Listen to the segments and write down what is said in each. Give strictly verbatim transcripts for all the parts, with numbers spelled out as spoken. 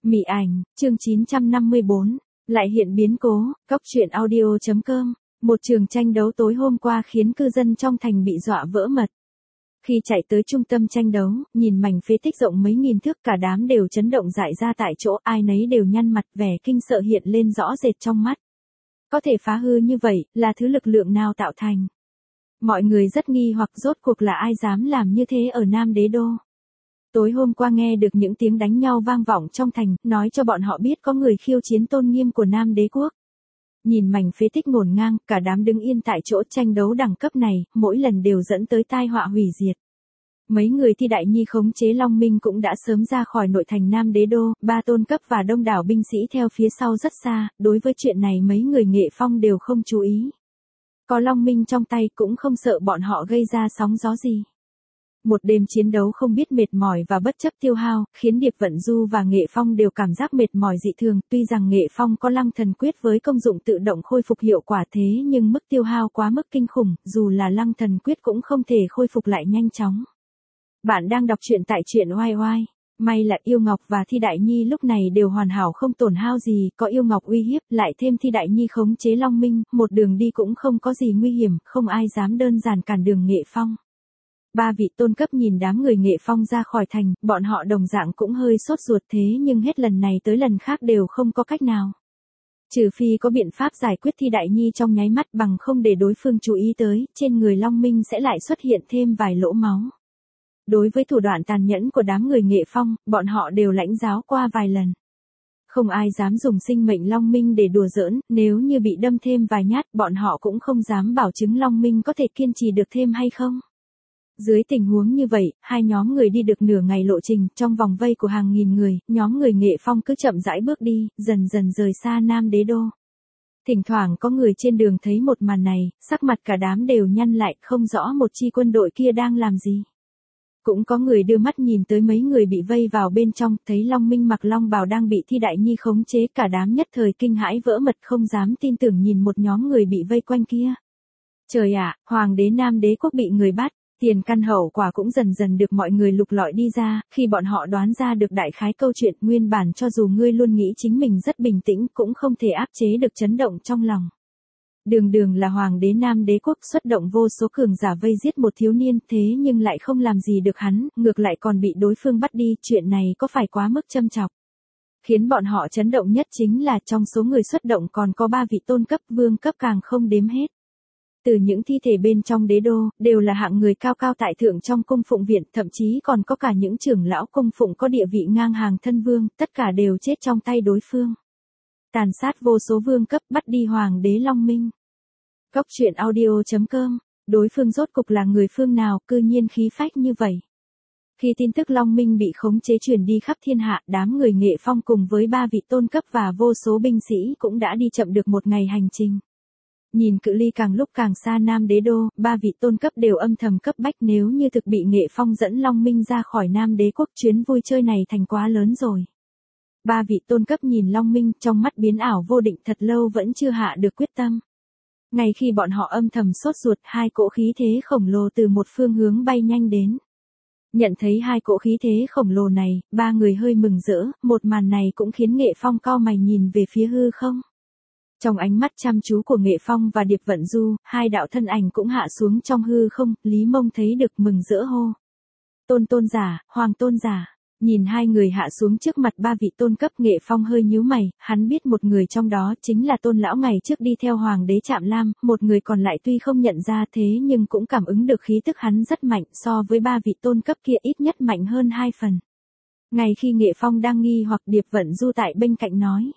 Mị ảnh, chương chín trăm năm mươi bốn, lại hiện biến cố, cóc truyện audio chấm com. Một trường tranh đấu tối hôm qua khiến cư dân trong thành bị dọa vỡ mật. Khi chạy tới trung tâm tranh đấu, nhìn mảnh phế tích rộng mấy nghìn thước, cả đám đều chấn động dại ra tại chỗ, ai nấy đều nhăn mặt, vẻ kinh sợ hiện lên rõ rệt trong mắt. Có thể phá hư như vậy, là thứ lực lượng nào tạo thành? Mọi người rất nghi hoặc rốt cuộc là ai dám làm như thế ở Nam Đế Đô. Tối hôm qua nghe được những tiếng đánh nhau vang vọng trong thành, nói cho bọn họ biết có người khiêu chiến tôn nghiêm của Nam Đế quốc. Nhìn mảnh phế tích ngổn ngang, cả đám đứng yên tại chỗ, tranh đấu đẳng cấp này, mỗi lần đều dẫn tới tai họa hủy diệt. Mấy người thi đại nhi khống chế Long Minh cũng đã sớm ra khỏi nội thành Nam Đế Đô, ba tôn cấp và đông đảo binh sĩ theo phía sau rất xa, đối với chuyện này mấy người Nghệ Phong đều không chú ý. Có Long Minh trong tay cũng không sợ bọn họ gây ra sóng gió gì. Một đêm chiến đấu không biết mệt mỏi và bất chấp tiêu hao, khiến Điệp Vận Du và Nghệ Phong đều cảm giác mệt mỏi dị thường. Tuy rằng Nghệ Phong có Lăng Thần Quyết với công dụng tự động khôi phục hiệu quả thế nhưng mức tiêu hao quá mức kinh khủng, dù là Lăng Thần Quyết cũng không thể khôi phục lại nhanh chóng. Bạn đang đọc truyện tại truyện oai oai. May là Yêu Ngọc và Thi Đại Nhi lúc này đều hoàn hảo không tổn hao gì, có Yêu Ngọc uy hiếp, lại thêm Thi Đại Nhi khống chế Long Minh, một đường đi cũng không có gì nguy hiểm, không ai dám đơn giản cản đường Nghệ Phong. Ba vị tôn cấp nhìn đám người Nghệ Phong ra khỏi thành, bọn họ đồng dạng cũng hơi sốt ruột thế nhưng hết lần này tới lần khác đều không có cách nào. Trừ phi có biện pháp giải quyết Thi Đại Nhi trong nháy mắt, bằng không để đối phương chú ý tới, trên người Long Minh sẽ lại xuất hiện thêm vài lỗ máu. Đối với thủ đoạn tàn nhẫn của đám người Nghệ Phong, bọn họ đều lãnh giáo qua vài lần. Không ai dám dùng sinh mệnh Long Minh để đùa giỡn, nếu như bị đâm thêm vài nhát, bọn họ cũng không dám bảo chứng Long Minh có thể kiên trì được thêm hay không. Dưới tình huống như vậy, hai nhóm người đi được nửa ngày lộ trình, trong vòng vây của hàng nghìn người, nhóm người Nghệ Phong cứ chậm rãi bước đi, dần dần rời xa Nam Đế Đô. Thỉnh thoảng có người trên đường thấy một màn này, sắc mặt cả đám đều nhăn lại, không rõ một chi quân đội kia đang làm gì. Cũng có người đưa mắt nhìn tới mấy người bị vây vào bên trong, thấy Long Minh mặc long bào đang bị Thi Đại Nhi khống chế, cả đám nhất thời kinh hãi vỡ mật, không dám tin tưởng nhìn một nhóm người bị vây quanh kia. Trời ạ, Hoàng đế Nam Đế quốc bị người bắt. Tiền căn hậu quả cũng dần dần được mọi người lục lọi đi ra, khi bọn họ đoán ra được đại khái câu chuyện, nguyên bản cho dù ngươi luôn nghĩ chính mình rất bình tĩnh cũng không thể áp chế được chấn động trong lòng. Đường đường là Hoàng đế Nam Đế quốc xuất động vô số cường giả vây giết một thiếu niên, thế nhưng lại không làm gì được hắn, ngược lại còn bị đối phương bắt đi, chuyện này có phải quá mức châm chọc. Khiến bọn họ chấn động nhất chính là trong số người xuất động còn có ba vị tôn cấp, vương cấp càng không đếm hết. Từ những thi thể bên trong đế đô, đều là hạng người cao cao tại thượng trong cung phụng viện, thậm chí còn có cả những trưởng lão cung phụng có địa vị ngang hàng thân vương, tất cả đều chết trong tay đối phương. Tàn sát vô số vương cấp, bắt đi Hoàng đế Long Minh. Cóc truyện audio chấm com, đối phương rốt cục là người phương nào, cư nhiên khí phách như vậy. Khi tin tức Long Minh bị khống chế truyền đi khắp thiên hạ, đám người Nghệ Phong cùng với ba vị tôn cấp và vô số binh sĩ cũng đã đi chậm được một ngày hành trình. Nhìn cự ly càng lúc càng xa Nam Đế Đô, ba vị tôn cấp đều âm thầm cấp bách, nếu như thực bị Nghệ Phong dẫn Long Minh ra khỏi Nam Đế quốc, chuyến vui chơi này thành quá lớn rồi. Ba vị tôn cấp nhìn Long Minh, trong mắt biến ảo vô định, thật lâu vẫn chưa hạ được quyết tâm. Ngay khi bọn họ âm thầm sốt ruột, hai cỗ khí thế khổng lồ từ một phương hướng bay nhanh đến. Nhận thấy hai cỗ khí thế khổng lồ này, ba người hơi mừng rỡ, một màn này cũng khiến Nghệ Phong cau mày nhìn về phía hư không. Trong ánh mắt chăm chú của Nghệ Phong và Điệp Vận Du, hai đạo thân ảnh cũng hạ xuống trong hư không, Lý Mông thấy được mừng rỡ hô. Tôn tôn giả, Hoàng tôn giả. Nhìn hai người hạ xuống trước mặt ba vị tôn cấp, Nghệ Phong hơi nhíu mày, hắn biết một người trong đó chính là Tôn lão ngày trước đi theo Hoàng đế Trạm Lam, một người còn lại tuy không nhận ra thế nhưng cũng cảm ứng được khí tức hắn rất mạnh, so với ba vị tôn cấp kia ít nhất mạnh hơn hai phần. Ngay khi Nghệ Phong đang nghi hoặc, Điệp Vận Du tại bên cạnh nói.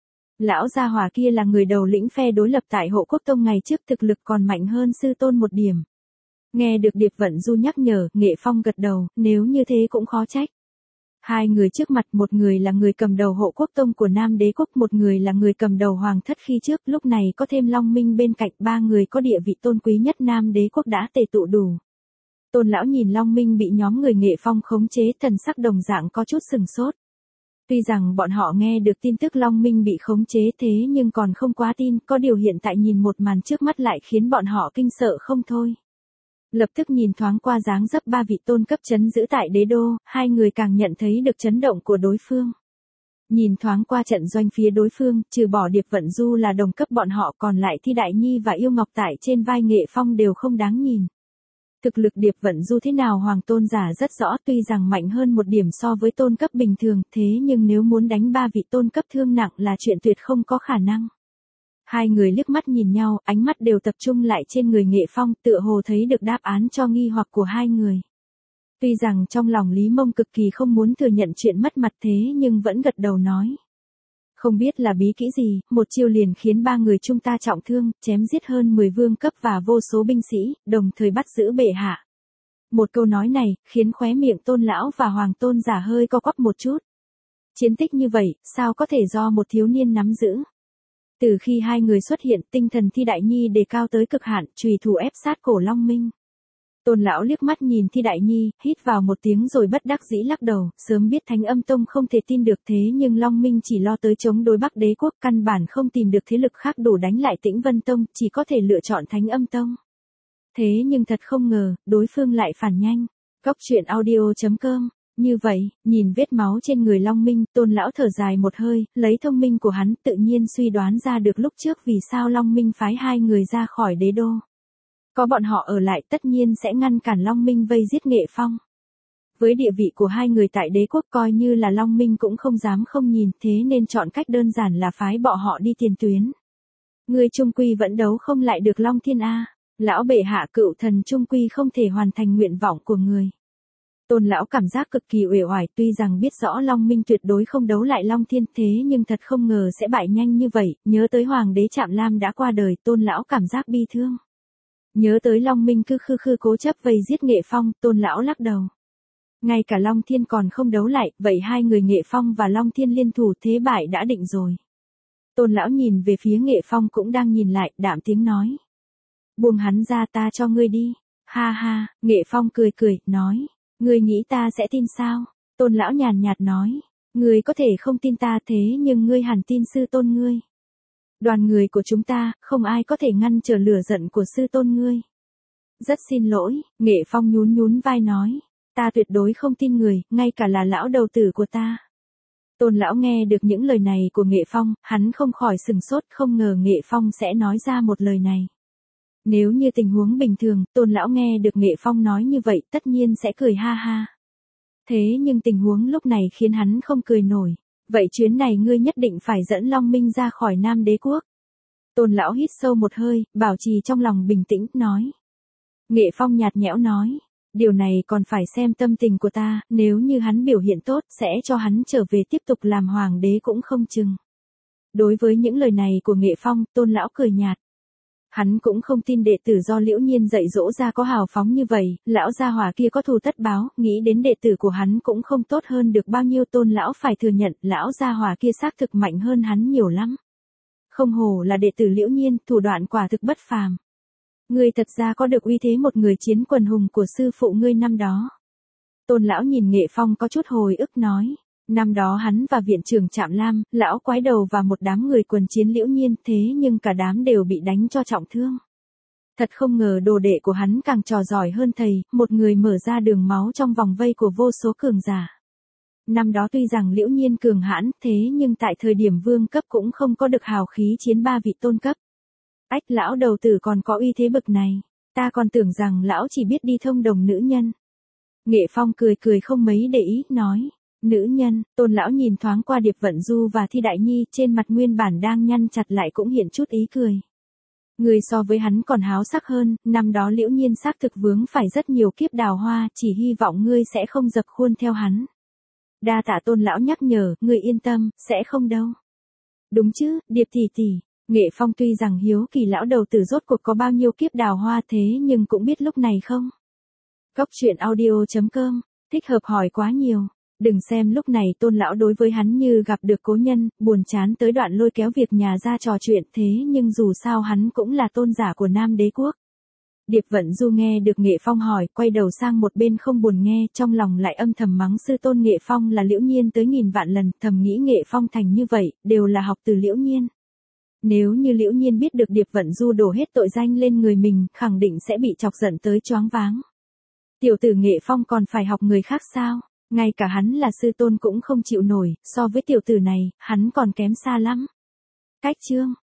Lão gia hỏa kia là người đầu lĩnh phe đối lập tại Hộ Quốc Tông ngày trước, thực lực còn mạnh hơn sư tôn một điểm. Nghe được Điệp Vận Du nhắc nhở, Nghệ Phong gật đầu, nếu như thế cũng khó trách. Hai người trước mặt, một người là người cầm đầu Hộ Quốc Tông của Nam Đế quốc, một người là người cầm đầu Hoàng thất khi trước, lúc này có thêm Long Minh bên cạnh, ba người có địa vị tôn quý nhất Nam Đế quốc đã tề tụ đủ. Tôn lão nhìn Long Minh bị nhóm người Nghệ Phong khống chế, thần sắc đồng dạng có chút sừng sốt. Tuy rằng bọn họ nghe được tin tức Long Minh bị khống chế thế nhưng còn không quá tin, có điều hiện tại nhìn một màn trước mắt lại khiến bọn họ kinh sợ không thôi. Lập tức nhìn thoáng qua dáng dấp ba vị tôn cấp chấn giữ tại đế đô, hai người càng nhận thấy được chấn động của đối phương. Nhìn thoáng qua trận doanh phía đối phương, trừ bỏ Điệp Vận Du là đồng cấp bọn họ, còn lại Thi Đại Nhi và Yêu Ngọc tại trên vai Nghệ Phong đều không đáng nhìn. Thực lực Điệp Vận Du thế nào Hoàng Tôn Giả rất rõ, tuy rằng mạnh hơn một điểm so với tôn cấp bình thường, thế nhưng nếu muốn đánh ba vị tôn cấp thương nặng là chuyện tuyệt không có khả năng. Hai người liếc mắt nhìn nhau, ánh mắt đều tập trung lại trên người Nghệ Phong, tựa hồ thấy được đáp án cho nghi hoặc của hai người. Tuy rằng trong lòng Lý Mông cực kỳ không muốn thừa nhận chuyện mất mặt thế nhưng vẫn gật đầu nói. Không biết là bí kỹ gì, một chiêu liền khiến ba người chúng ta trọng thương, chém giết hơn mười vương cấp và vô số binh sĩ, đồng thời bắt giữ bệ hạ. Một câu nói này, khiến khóe miệng Tôn lão và Hoàng Tôn Giả hơi co quắp một chút. Chiến tích như vậy, sao có thể do một thiếu niên nắm giữ? Từ khi hai người xuất hiện, tinh thần Thi Đại Nhi đề cao tới cực hạn, chùy thủ ép sát cổ Long Minh. Tôn lão liếc mắt nhìn Thi Đại Nhi, hít vào một tiếng rồi bất đắc dĩ lắc đầu, sớm biết Thánh Âm Tông không thể tin được thế nhưng Long Minh chỉ lo tới chống đối Bắc Đế quốc, căn bản không tìm được thế lực khác đủ đánh lại Tĩnh Vân Tông, chỉ có thể lựa chọn Thánh Âm Tông. Thế nhưng thật không ngờ, đối phương lại phản nhanh. Góc truyện audio chấm com. Như vậy, nhìn vết máu trên người Long Minh, Tôn lão thở dài một hơi, lấy thông minh của hắn tự nhiên suy đoán ra được lúc trước vì sao Long Minh phái hai người ra khỏi đế đô. Có bọn họ ở lại tất nhiên sẽ ngăn cản Long Minh vây giết Nghệ Phong. Với địa vị của hai người tại đế quốc coi như là Long Minh cũng không dám không nhìn, thế nên chọn cách đơn giản là phái bọn họ đi tiền tuyến. Người trung quy vẫn đấu không lại được Long Thiên A. Lão bệ hạ cựu thần trung quy không thể hoàn thành nguyện vọng của người. Tôn lão cảm giác cực kỳ uể oải, tuy rằng biết rõ Long Minh tuyệt đối không đấu lại Long Thiên thế nhưng thật không ngờ sẽ bại nhanh như vậy, nhớ tới Hoàng đế Trạm Lam đã qua đời, Tôn lão cảm giác bi thương. Nhớ tới Long Minh cứ khư khư cố chấp vây giết Nghệ Phong, Tôn lão lắc đầu. Ngay cả Long Thiên còn không đấu lại, vậy hai người Nghệ Phong và Long Thiên liên thủ thế bại đã định rồi. Tôn lão nhìn về phía Nghệ Phong cũng đang nhìn lại, đạm tiếng nói. Buông hắn ra, ta cho ngươi đi. Ha ha, Nghệ Phong cười cười, nói. Ngươi nghĩ ta sẽ tin sao? Tôn lão nhàn nhạt nói. Ngươi có thể không tin ta thế nhưng ngươi hẳn tin sư tôn ngươi. Đoàn người của chúng ta, không ai có thể ngăn trở lửa giận của sư tôn ngươi. Rất xin lỗi, Nghệ Phong nhún nhún vai nói. Ta tuyệt đối không tin người, ngay cả là lão đầu tử của ta. Tôn lão nghe được những lời này của Nghệ Phong, hắn không khỏi sừng sốt, không ngờ Nghệ Phong sẽ nói ra một lời này. Nếu như tình huống bình thường, Tôn lão nghe được Nghệ Phong nói như vậy tất nhiên sẽ cười ha ha. Thế nhưng tình huống lúc này khiến hắn không cười nổi. Vậy chuyến này ngươi nhất định phải dẫn Long Minh ra khỏi Nam Đế quốc. Tôn lão hít sâu một hơi, bảo trì trong lòng bình tĩnh, nói. Nghệ Phong nhạt nhẽo nói. Điều này còn phải xem tâm tình của ta, nếu như hắn biểu hiện tốt sẽ cho hắn trở về tiếp tục làm hoàng đế cũng không chừng. Đối với những lời này của Nghệ Phong, Tôn lão cười nhạt. Hắn cũng không tin đệ tử do Liễu Nhiên dạy dỗ ra có hào phóng như vậy, lão gia hỏa kia có thù tất báo, nghĩ đến đệ tử của hắn cũng không tốt hơn được bao nhiêu. Tôn lão phải thừa nhận, lão gia hỏa kia xác thực mạnh hơn hắn nhiều lắm. Không hổ là đệ tử Liễu Nhiên, thủ đoạn quả thực bất phàm. Ngươi thật ra có được uy thế một người chiến quần hùng của sư phụ ngươi năm đó. Tôn lão nhìn Nghệ Phong có chút hồi ức nói. Năm đó hắn và viện trưởng Trạm Lam, lão quái đầu và một đám người quần chiến Liễu Nhiên, thế nhưng cả đám đều bị đánh cho trọng thương. Thật không ngờ đồ đệ của hắn càng trò giỏi hơn thầy, một người mở ra đường máu trong vòng vây của vô số cường giả. Năm đó tuy rằng Liễu Nhiên cường hãn, thế nhưng tại thời điểm vương cấp cũng không có được hào khí chiến ba vị tôn cấp. Ách, lão đầu tử còn có uy thế bực này, ta còn tưởng rằng lão chỉ biết đi thông đồng nữ nhân. Nghệ Phong cười cười không mấy để ý, nói. Nữ nhân, Tôn lão nhìn thoáng qua Điệp Vận Du và Thi Đại Nhi, trên mặt nguyên bản đang nhăn chặt lại cũng hiện chút ý cười. Người so với hắn còn háo sắc hơn, năm đó Liễu Nhiên xác thực vướng phải rất nhiều kiếp đào hoa, chỉ hy vọng ngươi sẽ không dập khuôn theo hắn. Đa tạ Tôn lão nhắc nhở, ngươi yên tâm, sẽ không đâu. Đúng chứ, Điệp tỷ tỷ. Nghệ Phong tuy rằng hiếu kỳ lão đầu tử rốt cuộc có bao nhiêu kiếp đào hoa thế nhưng cũng biết lúc này không. Góc truyện audio chấm com, thích hợp hỏi quá nhiều. Đừng xem lúc này Tôn lão đối với hắn như gặp được cố nhân, buồn chán tới đoạn lôi kéo việc nhà ra trò chuyện, thế nhưng dù sao hắn cũng là tôn giả của Nam Đế quốc. Điệp Vận Du nghe được Nghệ Phong hỏi, quay đầu sang một bên không buồn nghe, trong lòng lại âm thầm mắng sư tôn Nghệ Phong là Liễu Nhiên tới nghìn vạn lần, thầm nghĩ Nghệ Phong thành như vậy, đều là học từ Liễu Nhiên. Nếu như Liễu Nhiên biết được Điệp Vận Du đổ hết tội danh lên người mình, khẳng định sẽ bị chọc giận tới choáng váng. Tiểu tử Nghệ Phong còn phải học người khác sao? Ngay cả hắn là sư tôn cũng không chịu nổi, so với tiểu tử này, hắn còn kém xa lắm. Cách chương